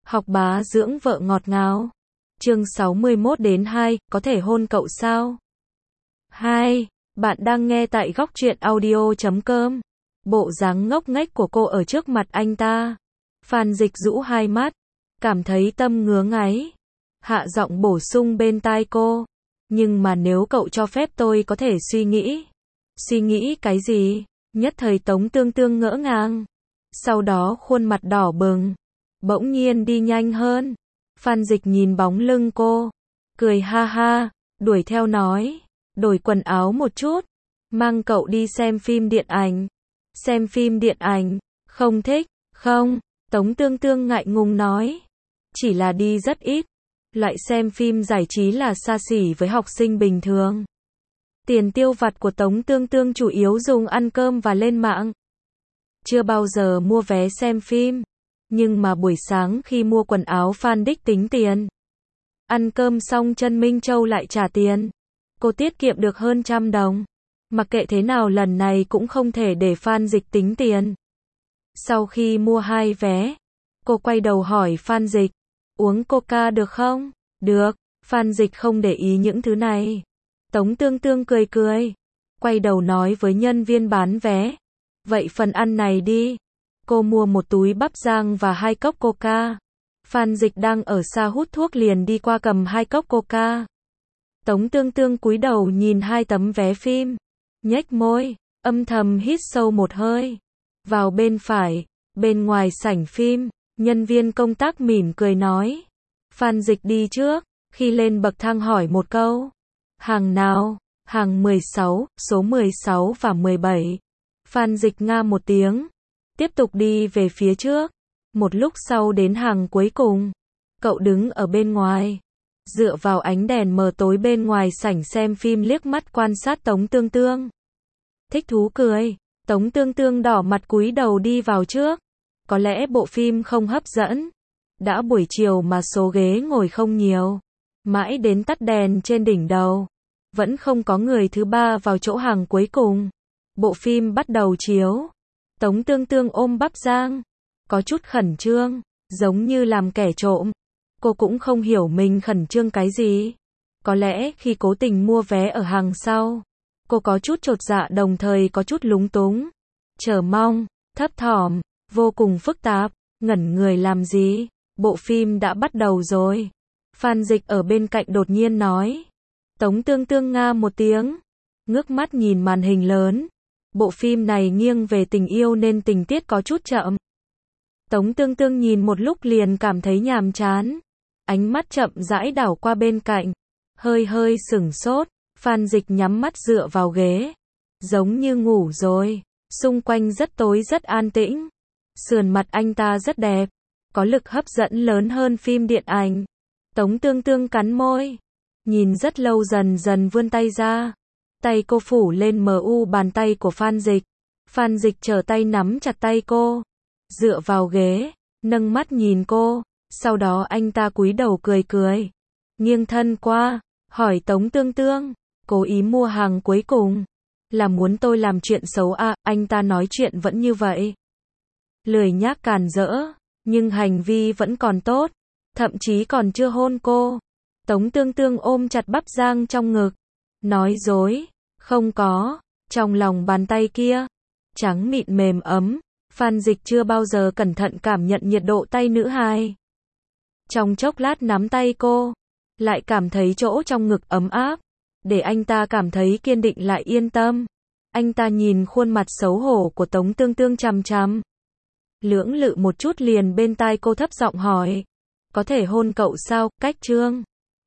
Học bá dưỡng vợ ngọt ngào. Chương 61-2, có thể hôn cậu sao? 2. Bạn đang nghe tại góc truyện audio.com. Bộ dáng ngốc nghếch của cô ở trước mặt anh ta. Phan Dịch rũ hai mắt, cảm thấy tâm ngứa ngáy. Hạ giọng bổ sung bên tai cô. Nhưng mà nếu cậu cho phép tôi có thể suy nghĩ. Suy nghĩ cái gì? Nhất thời Tống Tương Tương ngỡ ngàng. Sau đó khuôn mặt đỏ bừng. Bỗng nhiên đi nhanh hơn. Phan Dịch nhìn bóng lưng cô. Cười ha ha, đuổi theo nói. Đổi quần áo một chút. Mang cậu đi xem phim điện ảnh. Xem phim điện ảnh. Không thích, không. Tống Tương Tương ngại ngùng nói. Chỉ là đi rất ít. Loại xem phim giải trí là xa xỉ với học sinh bình thường. Tiền tiêu vặt của Tống Tương Tương chủ yếu dùng ăn cơm và lên mạng. Chưa bao giờ mua vé xem phim. Nhưng mà buổi sáng khi mua quần áo Phan đích tính tiền. Ăn cơm xong Trân Minh Châu lại trả tiền. Cô tiết kiệm được hơn 100 đồng. Mặc kệ thế nào lần này cũng không thể để Phan Dịch tính tiền. Sau khi mua 2 vé, cô quay đầu hỏi Phan Dịch. Uống coca được không? Được. Phan Dịch không để ý những thứ này. Tống Tương Tương cười cười. Quay đầu nói với nhân viên bán vé. Vậy phần ăn này đi. Cô mua một túi bắp rang và 2 cốc coca. Phan Dịch đang ở xa hút thuốc liền đi qua cầm 2 cốc coca. Tống Tương Tương cúi đầu nhìn 2 tấm vé phim. Nhếch môi, âm thầm hít sâu một hơi. Vào bên phải, bên ngoài sảnh phim, nhân viên công tác mỉm cười nói. Phan Dịch đi trước, khi lên bậc thang hỏi một câu. Hàng nào? Hàng 16, số 16 và 17. Phan Dịch nga một tiếng. Tiếp tục đi về phía trước. Một lúc sau đến hàng cuối cùng. Cậu đứng ở bên ngoài. Dựa vào ánh đèn mờ tối bên ngoài sảnh xem phim liếc mắt quan sát Tống Tương Tương. Thích thú cười. Tống Tương Tương đỏ mặt cúi đầu đi vào trước. Có lẽ bộ phim không hấp dẫn. Đã buổi chiều mà số ghế ngồi không nhiều. Mãi đến tắt đèn trên đỉnh đầu. Vẫn không có người thứ ba vào chỗ hàng cuối cùng. Bộ phim bắt đầu chiếu. Tống Tương Tương ôm bắp rang. Có chút khẩn trương. Giống như làm kẻ trộm. Cô cũng không hiểu mình khẩn trương cái gì. Có lẽ khi cố tình mua vé ở hàng sau. Cô có chút chột dạ đồng thời có chút lúng túng. Chờ mong, thấp thỏm, vô cùng phức tạp. Ngẩn người làm gì? Bộ phim đã bắt đầu rồi. Phan Dịch ở bên cạnh đột nhiên nói. Tống Tương Tương nga một tiếng. Ngước mắt nhìn màn hình lớn. Bộ phim này nghiêng về tình yêu nên tình tiết có chút chậm. Tống Tương Tương nhìn một lúc liền cảm thấy nhàm chán. Ánh mắt chậm rãi đảo qua bên cạnh. Hơi hơi sửng sốt. Phan Dịch nhắm mắt dựa vào ghế. Giống như ngủ rồi. Xung quanh rất tối rất an tĩnh. Sườn mặt anh ta rất đẹp. Có lực hấp dẫn lớn hơn phim điện ảnh. Tống Tương Tương cắn môi. Nhìn rất lâu dần dần vươn tay ra. Tay cô phủ lên bàn tay của Phan Dịch. Phan Dịch trở tay nắm chặt tay cô. Dựa vào ghế. Nâng mắt nhìn cô. Sau đó anh ta cúi đầu cười cười. Nghiêng thân qua. Hỏi Tống Tương Tương. Cố ý mua hàng cuối cùng. Là muốn tôi làm chuyện xấu à? Anh ta nói chuyện vẫn như vậy. Lười nhác càn rỡ. Nhưng hành vi vẫn còn tốt. Thậm chí còn chưa hôn cô. Tống Tương Tương ôm chặt bắp rang trong ngực. Nói dối. Không có. Trong lòng bàn tay kia. Trắng mịn mềm ấm. Phan Dịch chưa bao giờ cẩn thận cảm nhận nhiệt độ tay nữ hài. Trong chốc lát nắm tay cô. Lại cảm thấy chỗ trong ngực ấm áp. Để anh ta cảm thấy kiên định lại yên tâm. Anh ta nhìn khuôn mặt xấu hổ của Tống Tương Tương chằm chằm. Lưỡng lự một chút liền bên tai cô thấp giọng hỏi. Có thể hôn cậu sao? Cách trương.